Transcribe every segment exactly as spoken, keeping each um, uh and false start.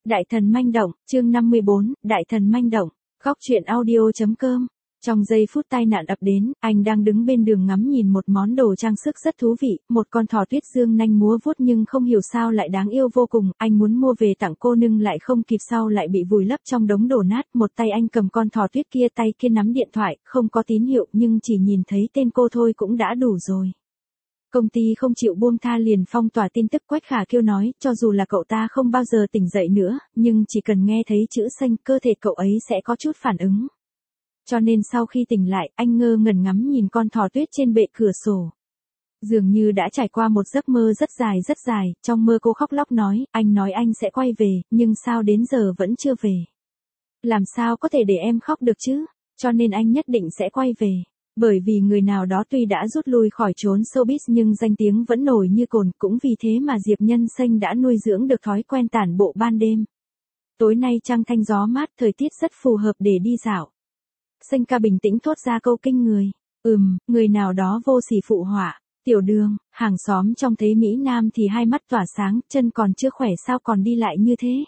Đại thần manh động, chương năm mươi bốn, Đại thần manh động, góc truyện audio.com. Trong giây phút tai nạn ập đến, anh đang đứng bên đường ngắm nhìn một món đồ trang sức rất thú vị, một con thỏ tuyết dương nanh múa vuốt nhưng không hiểu sao lại đáng yêu vô cùng, anh muốn mua về tặng cô nhưng lại không kịp sau lại bị vùi lấp trong đống đổ nát, một tay anh cầm con thỏ tuyết kia tay kia nắm điện thoại, không có tín hiệu nhưng chỉ nhìn thấy tên cô thôi cũng đã đủ rồi. Công ty không chịu buông tha liền phong tỏa tin tức. Quách Khả Kiêu nói, cho dù là cậu ta không bao giờ tỉnh dậy nữa, nhưng chỉ cần nghe thấy chữ xanh cơ thể cậu ấy sẽ có chút phản ứng. Cho nên sau khi tỉnh lại, anh ngơ ngẩn ngắm nhìn con thỏ tuyết trên bệ cửa sổ. Dường như đã trải qua một giấc mơ rất dài rất dài, trong mơ cô khóc lóc nói, anh nói anh sẽ quay về, nhưng sao đến giờ vẫn chưa về. Làm sao có thể để em khóc được chứ, cho nên anh nhất định sẽ quay về. Bởi vì người nào đó tuy đã rút lui khỏi chốn showbiz nhưng danh tiếng vẫn nổi như cồn, cũng vì thế mà Diệp Nhân Xanh đã nuôi dưỡng được thói quen tản bộ ban đêm. Tối nay trăng thanh gió mát, thời tiết rất phù hợp để đi dạo. Xanh ca bình tĩnh thốt ra câu kinh người. Ừm, người nào đó vô sỉ phụ họa. Tiểu Đường, hàng xóm trong thấy Mỹ Nam thì hai mắt tỏa sáng, chân còn chưa khỏe sao còn đi lại như thế.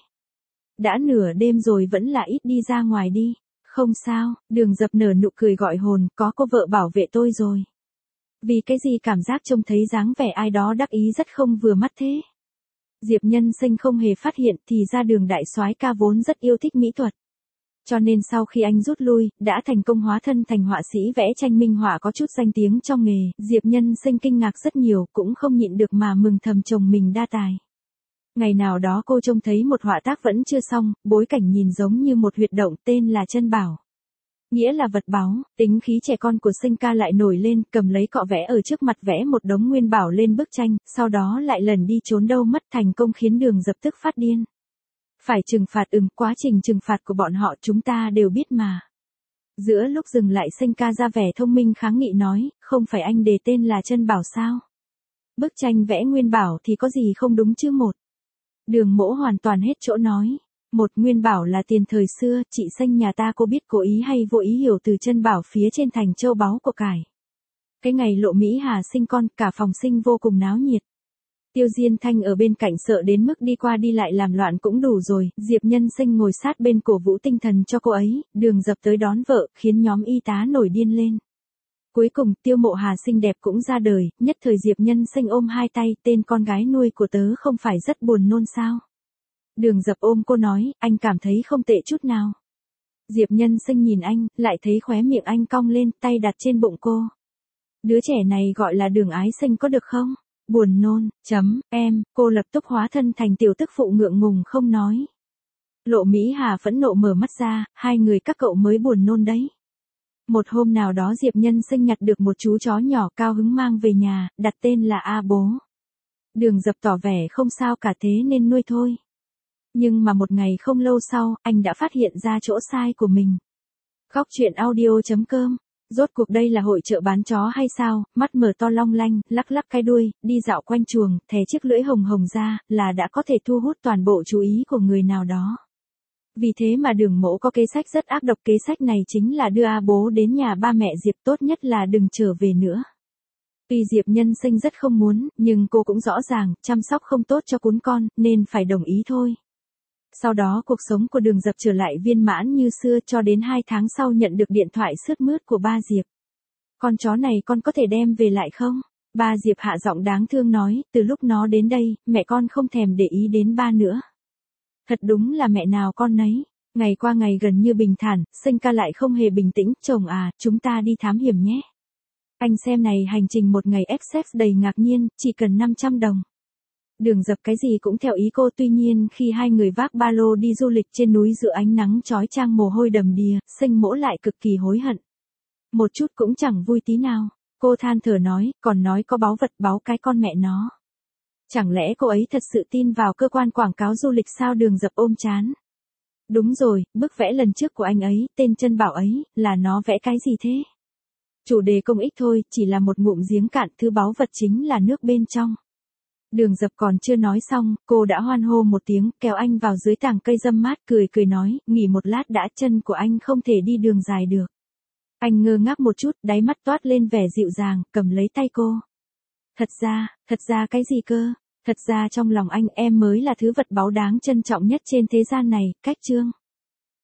Đã nửa đêm rồi vẫn là ít đi ra ngoài đi. Không sao, Đường Dập nở nụ cười gọi hồn, có cô vợ bảo vệ tôi rồi. Vì cái gì cảm giác trông thấy dáng vẻ ai đó đắc ý rất không vừa mắt thế. Diệp Nhân Xanh không hề phát hiện thì ra Đường đại soái ca vốn rất yêu thích mỹ thuật. Cho nên sau khi anh rút lui, đã thành công hóa thân thành họa sĩ vẽ tranh minh họa có chút danh tiếng trong nghề. Diệp Nhân Xanh kinh ngạc rất nhiều, cũng không nhịn được mà mừng thầm chồng mình đa tài. Ngày nào đó cô trông thấy một họa tác vẫn chưa xong, bối cảnh nhìn giống như một huyệt động tên là chân bảo. Nghĩa là vật báu, tính khí trẻ con của Xanh ca lại nổi lên, cầm lấy cọ vẽ ở trước mặt vẽ một đống nguyên bảo lên bức tranh, sau đó lại lần đi trốn đâu mất, thành công khiến Đường Dập tức phát điên. Phải trừng phạt ừm, quá trình trừng phạt của bọn họ chúng ta đều biết mà. Giữa lúc dừng lại Xanh ca ra vẻ thông minh kháng nghị nói, không phải anh đề tên là chân bảo sao? Bức tranh vẽ nguyên bảo thì có gì không đúng chứ một. Đường Mỗ hoàn toàn hết chỗ nói. Một nguyên bảo là tiền thời xưa, chị Xanh nhà ta cô biết cố ý hay vô ý hiểu từ chân bảo phía trên thành châu báu của cải. Cái ngày Lộ Mỹ Hà sinh con, cả phòng sinh vô cùng náo nhiệt. Tiêu Diên Thanh ở bên cạnh sợ đến mức đi qua đi lại làm loạn cũng đủ rồi, Diệp Nhân Xanh ngồi sát bên cổ vũ tinh thần cho cô ấy, Đường Dập tới đón vợ, khiến nhóm y tá nổi điên lên. Cuối cùng, Tiêu Mộ Hà xinh đẹp cũng ra đời, nhất thời Diệp Nhân Xanh ôm hai tay, tên con gái nuôi của tớ không phải rất buồn nôn sao? Đường Dập ôm cô nói, anh cảm thấy không tệ chút nào. Diệp Nhân Xanh nhìn anh, lại thấy khóe miệng anh cong lên, tay đặt trên bụng cô. Đứa trẻ này gọi là Đường Ái Xanh có được không? Buồn nôn, chấm, em, cô lập tức hóa thân thành tiểu tức phụ ngượng ngùng không nói. Lộ Mỹ Hà phẫn nộ mở mắt ra, hai người các cậu mới buồn nôn đấy. Một hôm nào đó Diệp Nhân Xanh nhặt được một chú chó nhỏ cao hứng mang về nhà, đặt tên là A Bố. Đường Dập tỏ vẻ không sao cả thế nên nuôi thôi. Nhưng mà một ngày không lâu sau, anh đã phát hiện ra chỗ sai của mình. Góc truyện audio.com. Rốt cuộc đây là hội chợ bán chó hay sao, mắt mở to long lanh, lắc lắc cái đuôi, đi dạo quanh chuồng, thè chiếc lưỡi hồng hồng ra, là đã có thể thu hút toàn bộ chú ý của người nào đó. Vì thế mà Đường Mỗ có kế sách rất ác độc, kế sách này chính là đưa A Bố đến nhà ba mẹ Diệp, tốt nhất là đừng trở về nữa. Tuy Diệp Nhân Xanh rất không muốn, nhưng cô cũng rõ ràng, chăm sóc không tốt cho cún con, nên phải đồng ý thôi. Sau đó cuộc sống của Đường Dập trở lại viên mãn như xưa cho đến hai tháng sau nhận được điện thoại sướt mướt của ba Diệp. Con chó này con có thể đem về lại không? Ba Diệp hạ giọng đáng thương nói, từ lúc nó đến đây, mẹ con không thèm để ý đến ba nữa. Thật đúng là mẹ nào con nấy. Ngày qua ngày gần như bình thản, Xanh ca lại không hề bình tĩnh, chồng à, chúng ta đi thám hiểm nhé. Anh xem này, hành trình một ngày ép sex đầy ngạc nhiên, chỉ cần năm trăm đồng. Đường Dập cái gì cũng theo ý cô, tuy nhiên khi hai người vác ba lô đi du lịch trên núi giữa ánh nắng chói chang mồ hôi đầm đìa, Xanh Mỗ lại cực kỳ hối hận. Một chút cũng chẳng vui tí nào, cô than thở nói, còn nói có báu vật báu cái con mẹ nó. Chẳng lẽ cô ấy thật sự tin vào cơ quan quảng cáo du lịch sao? Đường Dập ôm chán. Đúng rồi, bức vẽ lần trước của anh ấy, tên chân bảo ấy, là nó vẽ cái gì thế? Chủ đề công ích thôi, chỉ là một ngụm giếng cạn, thứ báu vật chính là nước bên trong. Đường Dập còn chưa nói xong, cô đã hoan hô một tiếng, kéo anh vào dưới tàng cây râm mát, cười cười nói, nghỉ một lát đã, chân của anh không thể đi đường dài được. Anh ngơ ngác một chút, đáy mắt toát lên vẻ dịu dàng, cầm lấy tay cô. Thật ra, thật ra cái gì cơ? Thật ra trong lòng anh em mới là thứ vật báu đáng trân trọng nhất trên thế gian này, cách Trương.